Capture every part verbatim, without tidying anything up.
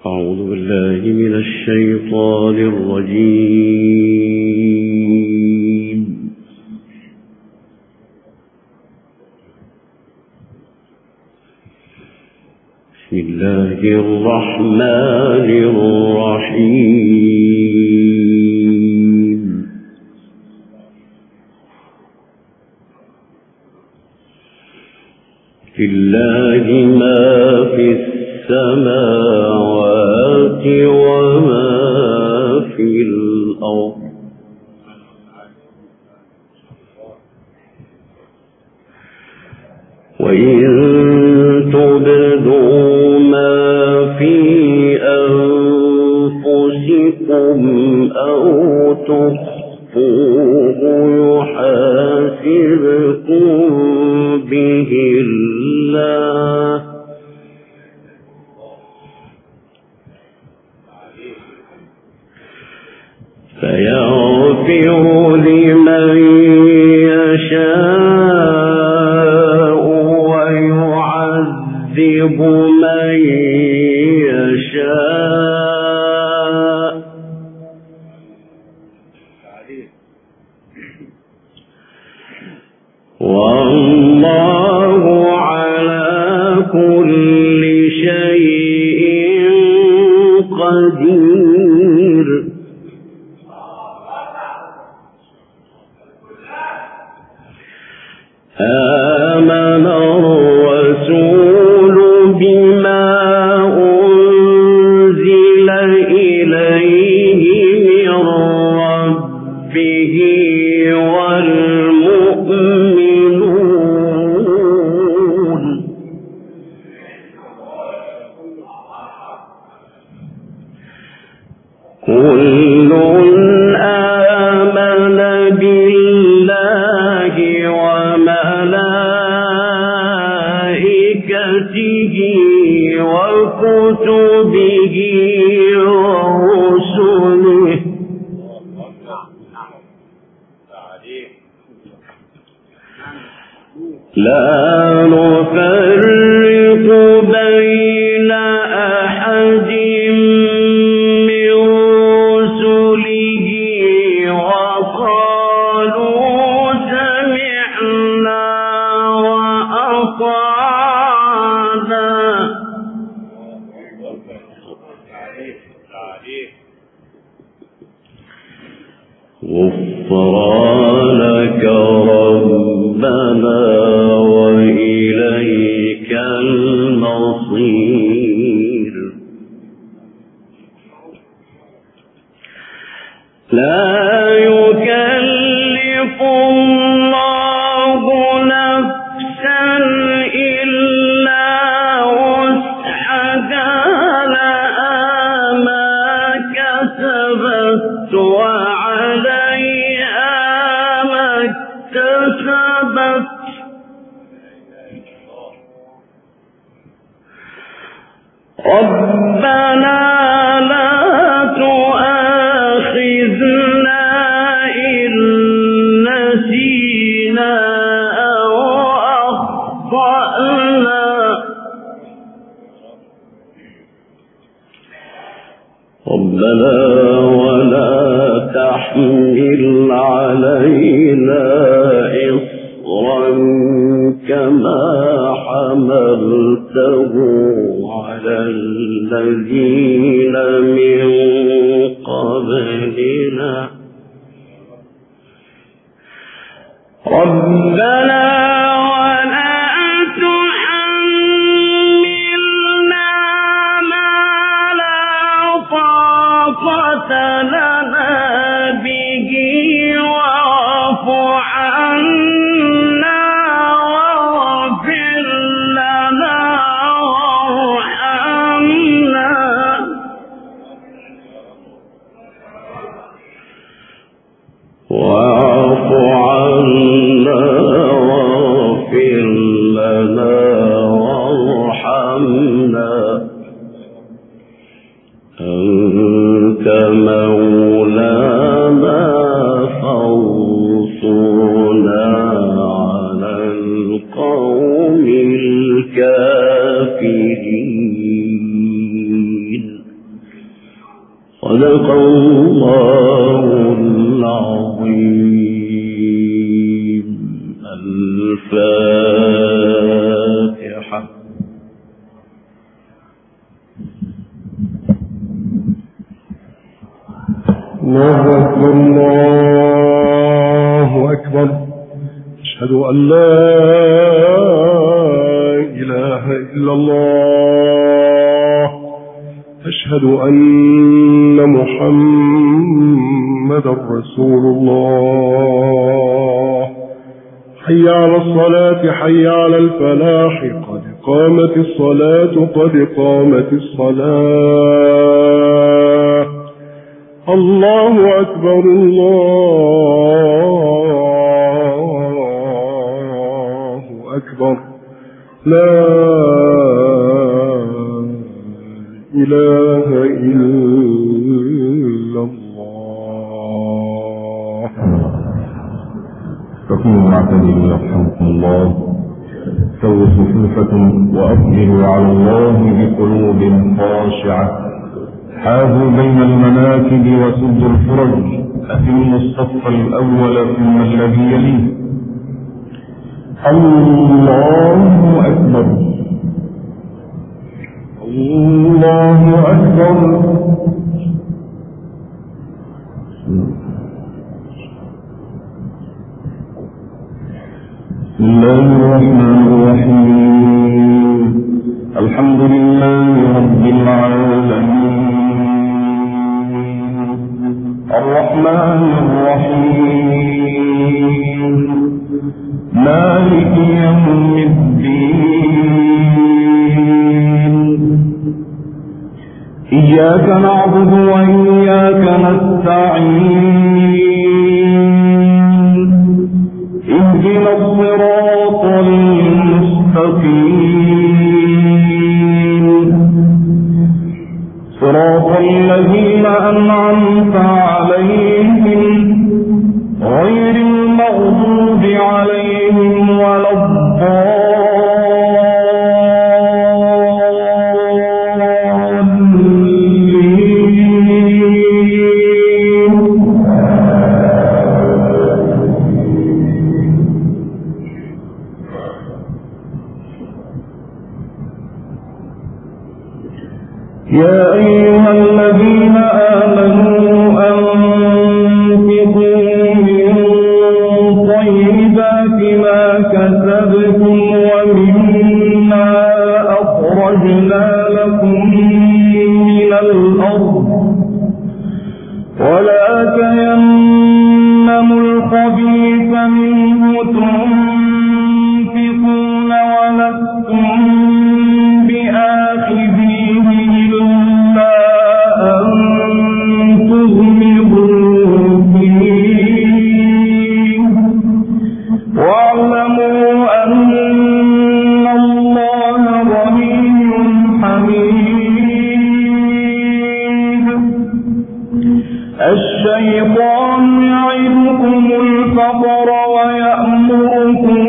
أعوذ بالله من الشيطان الرجيم. بسم الله الرحمن الرحيم. لله ما في السماوات وما في الأرض وإن تبدوا ما في أنفسكم أو تخفوه يحاسبكم به الله فيغفر لمن يشاء ويعذب من يشاء والله على كل شيء قدير. آمن الرسول بما أنزل إليه من ربه والمؤمنون كل آمن بالله وملائكته وكتبه ورسله لا نفرق بين أحد من رسله وقالوا سمعنا وأطعنا غفرانك ربنا وإليك المصير. لا يكلف الله نفسا إلا وسعها لها ما كسبت وعليها ما اكتسبت ربنا لا تؤاخذنا إن نسينا أو أخطأنا ربنا ولا تحمل علينا إصرا كما حملته على الذين من قبلنا ربنا ولا تحملنا ما لا طاقة لنا به واعف عنا واغفر لنا وارحمنا واعف عنا واغفر لنا وارحمنا أنت مولانا فانصرنا على القوم الكافرين. صدق الله العظيم. الفاتحة. الله أكبر الله أكبر. أشهد أن لا إله إلا الله. أشهد أن محمد رسول الله. حي على الصلاة حي على الفلاح قد قامت الصلاة قد قامت الصلاة. الله أكبر الله أكبر. لا إله إلا الله. فكونوا معتدلين يرحمكم الله. سووا صفوفكم وأقبلوا على الله بقلوب خاشعة. حاذوا بين المناكب وسدوا الفرج. أتموا الصف الأول ثم الذي يليه. الله أكبر الله أكبر. بسم الله الرحمن الرحيم. الحمد لله رب العالمين الرحمن الرحيم مالك يوم الدين. إياك نعبد وإياك نستعين. اهدنا الصراط المستقيم صراط الذين أنعمت عليهم غير المغضوب عليهم ولا الضالين. يا أيها الذين آمنوا أنفقوا من طيبات ما كسبتم ومما أخرجنا لكم من الأرض ولا تيمموا الخبيث منه تنفقون ولستم بآخذيه إلا أن تغمضوا فيه واعلموا أن الله غني حميد. الشيطان يعدكم الفقر ويأمركم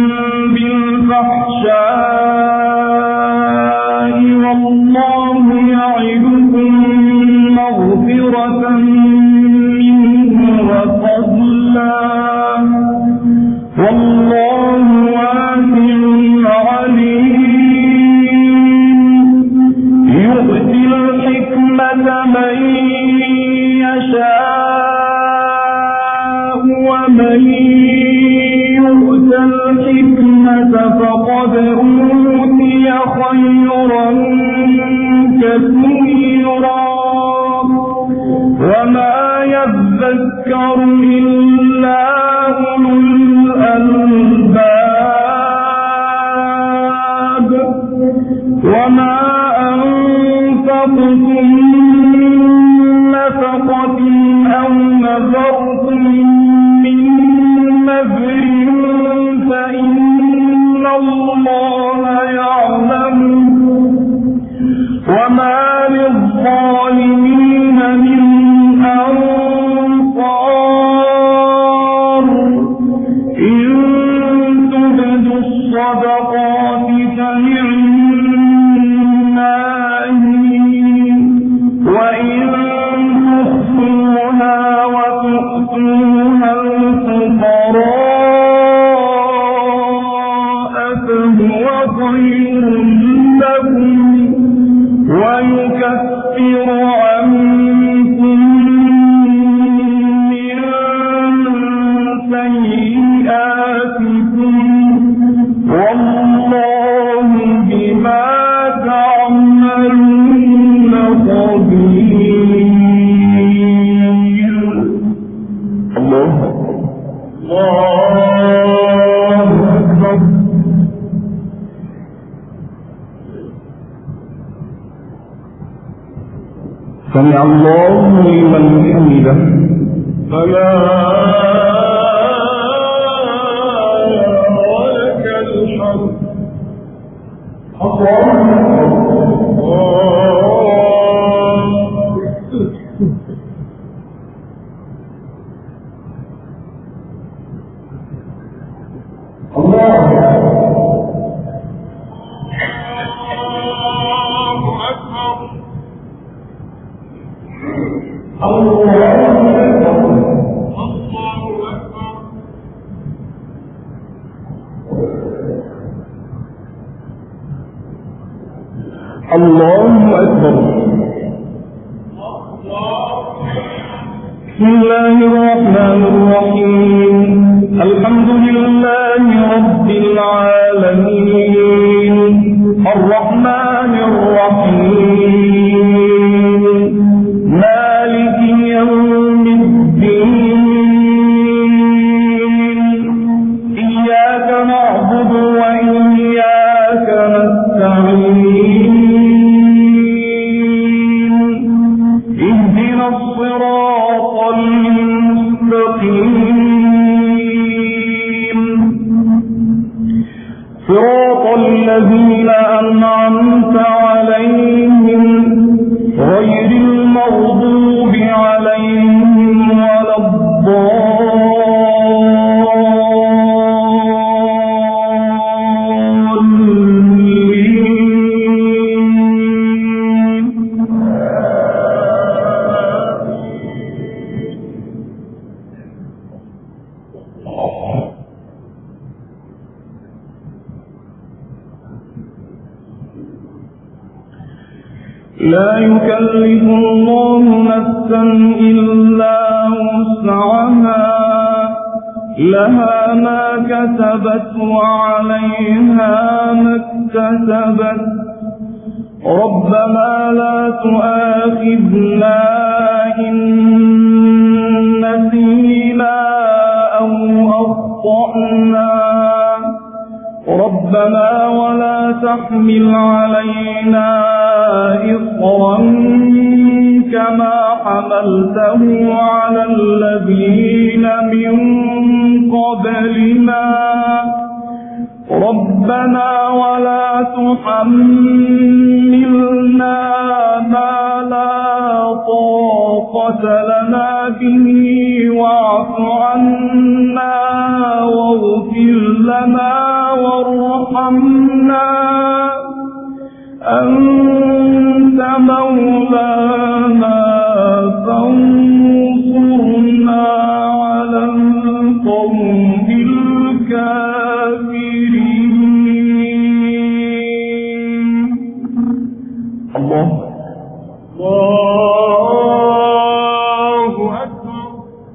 بالفحشاء والله يعدكم مغفرة منه وفضلا والله واسع عليم. يؤتي الحكمة من يشاء ومن يؤت الحكمة فقد أوتي خيرا كثيرا وما يذكر إلا أولو الألباب. وما أنفقتم من نفقة أو نذرتم من نذر فإن الله يعلم وما للظالمين من أنصار. إن تبدوا الصدقات فنعما هي ويكفر عنكم من سيئاتكم والله بما تعملون خبير. الله الله أكبر. سمع الله لمن حمده. فلا ولك الحمد. الله أكبر. بسم الله الرحمن الرحيم. الحمد لله رب العالمين الرحمن الرحيم مالك يوم الدين إياك نعبد وإياك نستعين اهدنا الصراط المستقيم صراط الذين أنعمت عليهم غير المغضوب عليهم ولا لا يكلف الله نفسا إلا وسعها لها ما كسبت وعليها ما اكتسبت ربنا لا تؤاخذنا إن نسينا أو أخطأنا ربنا ولا تحمل علينا إصرا كما حملته على الذين من قبلنا ربنا ولا تحملنا ما لا طاقة لنا به واعف عنا واغفر لنا وارحمنا أنت مولانا فانصرنا على القوم الكافرين. الله الله أكبر.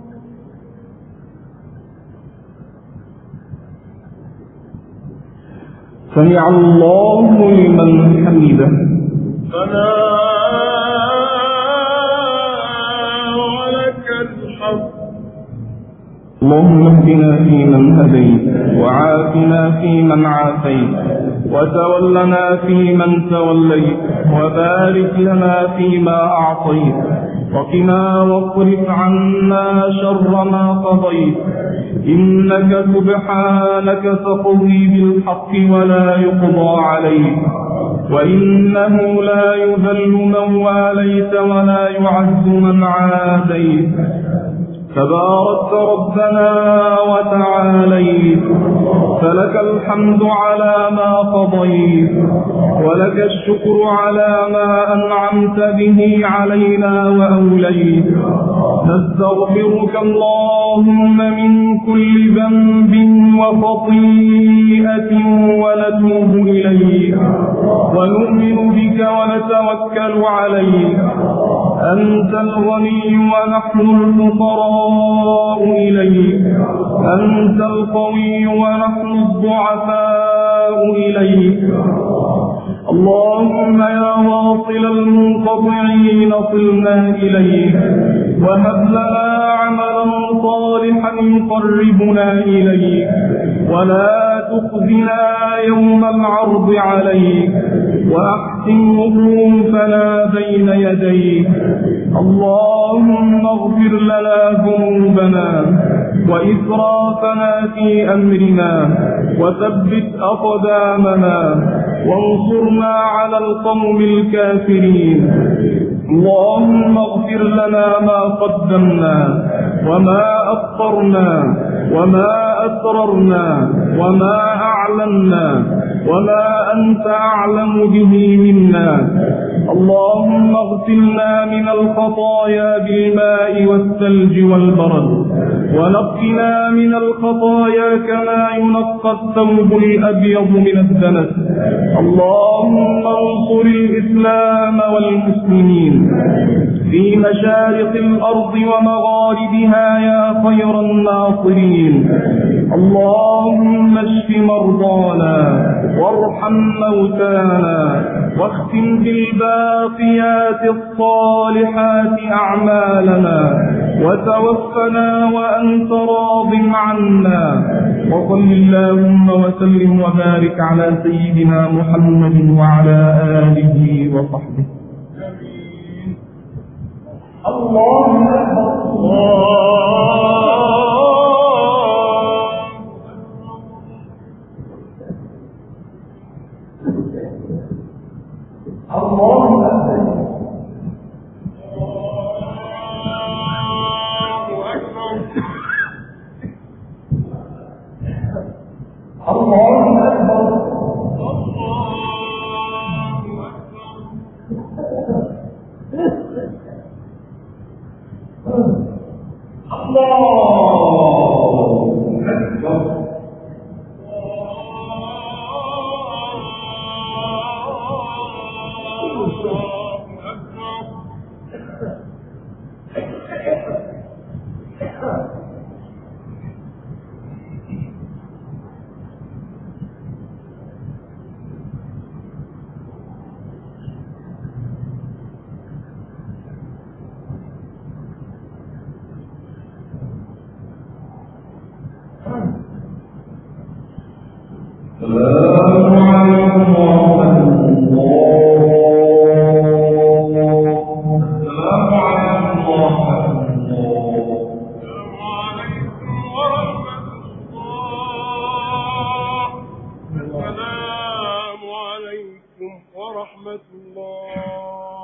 سمع الله لمن حمده. فلا ولك الحمد. اللهم اهدنا فيمن هديت وعافنا فيمن عافيت وتولنا فيمن توليت وبارك لنا فيما أعطيت وقنا واصرف عنا شر ما قضيت إنك سبحانك تقضي بالحق ولا يقضى عليك وإنه لا يذل من واليت ولا يعز من عاديت تباركت ربنا وتعاليت، فلك الحمد على ما قضيت، ولك الشكر على ما أنعمت به علينا وأوليت. نستغفرك اللهم من كل ذنب وخطيئة ونتوب إليك، ونؤمن بك ونتوكل عليك. أنت الغني ونحن الفقراء إليك، أنت القوي ونحن الضعفاء إليك. اللهم يا واصل المنقطعين صلنا إليك، وهب لنا عملا صالحا يقربنا إليك، ولا تخزنا يوم العرض عليك، وأحسن وقوفنا بين يديك. اللهم اغفر لنا ذنوبنا وإسرافنا في أمرنا، وثبت أقدامنا، وانصرنا على القوم الكافرين. اللهم اغفر لنا ما قدمنا وما أخرنا وما أسررنا وما أعلنا وما أنت أعلم به منا. اللهم اغسلنا من الخطايا بالماء والثلج والبرد، ونقنا من الخطايا كما ينقى الثوب الأبيض من الدنس. اللهم انصر الإسلام والمسلمين في مشارق الأرض ومغاربها يا خير الناصرين. اللهم اشف مرضانا وارحم موتانا، واختم بالباقيات الصالحات أعمالنا، وتوفنا وأنت راض عنا. وصل اللهم وسلم وبارك على سيدنا محمد وعلى آله وصحبه. الله ورحمة الله.